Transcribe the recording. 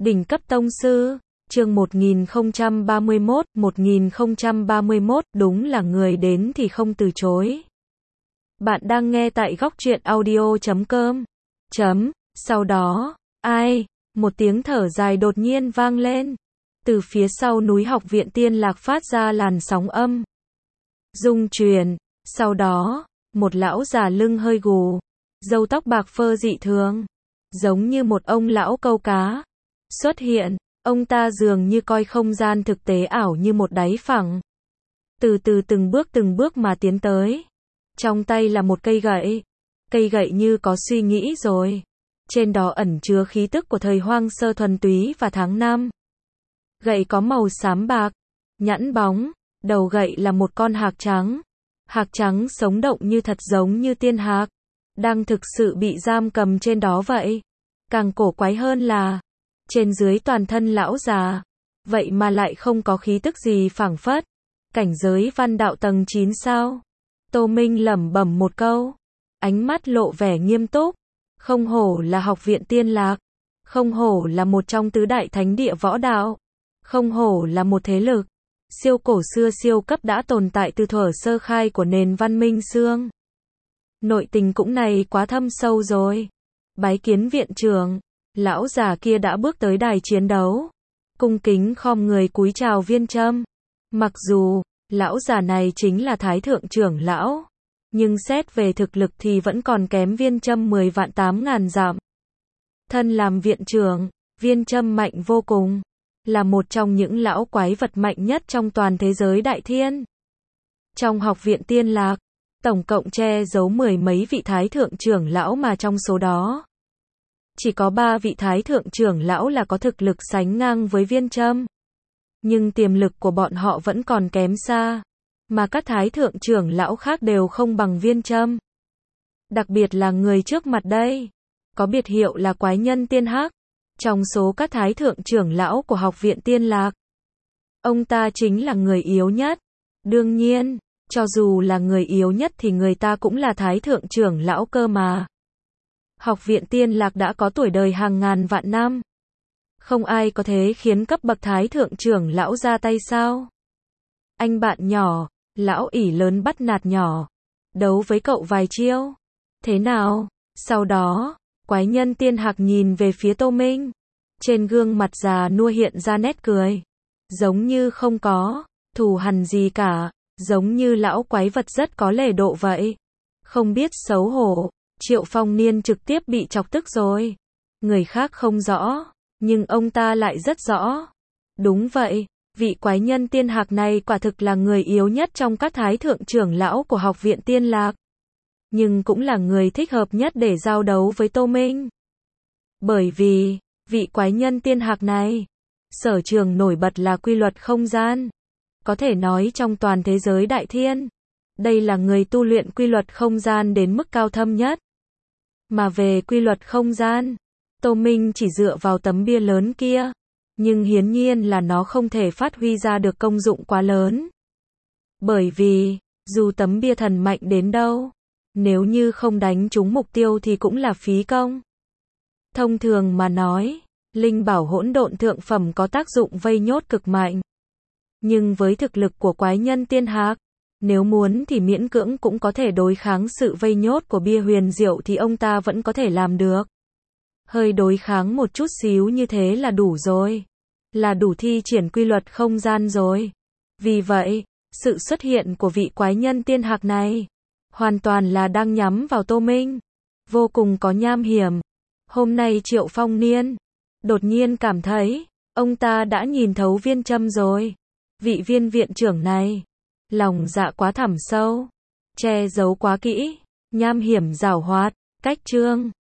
Đỉnh cấp tông sư, chương 1031, đúng là người đến thì không từ chối. Bạn đang nghe tại góc truyện audio.com. Sau đó, một tiếng thở dài đột nhiên vang lên. Từ phía sau núi Học viện Tiên Lạc phát ra làn sóng âm rung truyền. Sau đó, một lão già lưng hơi gù, râu tóc bạc phơ dị thường, giống như một ông lão câu cá, xuất hiện. Ông ta dường như coi không gian thực tế ảo như một đáy phẳng. Từ từ từng bước mà tiến tới. Trong tay là một cây gậy như có suy nghĩ rồi. Trên đó ẩn chứa khí tức của thời hoang sơ thuần túy và tháng năm. Gậy có màu xám bạc, nhẵn bóng, đầu gậy là một con hạc trắng. Hạc trắng sống động như thật, giống như tiên hạc, đang thực sự bị giam cầm trên đó vậy. Càng cổ quái hơn là, trên dưới toàn thân lão già, vậy mà lại không có khí tức gì phảng phất. Cảnh giới văn đạo tầng 9 sao? Tô Minh lẩm bẩm một câu, ánh mắt lộ vẻ nghiêm túc. Không hổ là Học viện Tiên Lạc, không hổ là một trong tứ đại thánh địa võ đạo, không hổ là một thế lực siêu cổ xưa siêu cấp đã tồn tại từ thuở sơ khai của nền văn minh xương. Nội tình cũng này quá thâm sâu rồi. Bái kiến viện trưởng. Lão già kia đã bước tới đài chiến đấu, cung kính khom người cúi chào Viên Trâm. Mặc dù, lão già này chính là Thái thượng trưởng lão, nhưng xét về thực lực thì vẫn còn kém Viên Trâm 10 vạn 8 ngàn dặm. Thân làm viện trưởng, Viên Trâm mạnh vô cùng, là một trong những lão quái vật mạnh nhất trong toàn thế giới đại thiên. Trong Học viện Tiên Lạc, tổng cộng che giấu 10 mấy vị Thái thượng trưởng lão, mà trong số đó chỉ có 3 vị Thái thượng trưởng lão là có thực lực sánh ngang với Viên Trâm. Nhưng tiềm lực của bọn họ vẫn còn kém xa, mà các Thái thượng trưởng lão khác đều không bằng Viên Trâm. Đặc biệt là người trước mặt đây, có biệt hiệu là Quái Nhân Tiên Hắc. Trong số các Thái thượng trưởng lão của Học viện Tiên Lạc, ông ta chính là người yếu nhất. Đương nhiên, cho dù là người yếu nhất thì người ta cũng là Thái thượng trưởng lão cơ mà. Học viện Tiên Lạc đã có tuổi đời hàng ngàn vạn năm. Không ai có thể khiến cấp bậc Thái thượng trưởng lão ra tay sao? Anh bạn nhỏ, lão ỷ lớn bắt nạt nhỏ, đấu với cậu vài chiêu. Thế nào? Sau đó, Quái Nhân Tiên Hạc nhìn về phía Tô Minh. Trên gương mặt già nua hiện ra nét cười. Giống như không có thù hằn gì cả, giống như lão quái vật rất có lễ độ vậy. Không biết xấu hổ, Triệu Phong Niên trực tiếp bị chọc tức rồi. Người khác không rõ, nhưng ông ta lại rất rõ. Đúng vậy, vị Quái Nhân Tiên Hạc này quả thực là người yếu nhất trong các Thái thượng trưởng lão của Học viện Tiên Lạc. Nhưng cũng là người thích hợp nhất để giao đấu với Tô Minh. Bởi vì, vị Quái Nhân Tiên Hạc này, sở trường nổi bật là quy luật không gian. Có thể nói trong toàn thế giới đại thiên, đây là người tu luyện quy luật không gian đến mức cao thâm nhất. Mà về quy luật không gian, Tô Minh chỉ dựa vào tấm bia lớn kia, nhưng hiển nhiên là nó không thể phát huy ra được công dụng quá lớn. Bởi vì, dù tấm bia thần mạnh đến đâu, nếu như không đánh trúng mục tiêu thì cũng là phí công. Thông thường mà nói, linh bảo hỗn độn thượng phẩm có tác dụng vây nhốt cực mạnh. Nhưng với thực lực của Quái Nhân Tiên Hạc, nếu muốn thì miễn cưỡng cũng có thể đối kháng sự vây nhốt của bia huyền diệu thì ông ta vẫn có thể làm được. Hơi đối kháng một chút xíu như thế là đủ rồi. Là đủ thi triển quy luật không gian rồi. Vì vậy, sự xuất hiện của vị Quái Nhân Tiên Hạc này hoàn toàn là đang nhắm vào Tô Minh. Vô cùng có nham hiểm. Hôm nay Triệu Phong Niên đột nhiên cảm thấy ông ta đã nhìn thấu Viên Trâm rồi. Vị Viên viện trưởng này, lòng dạ quá thẳm sâu, che giấu quá kỹ, nham hiểm giảo hoạt, cách chương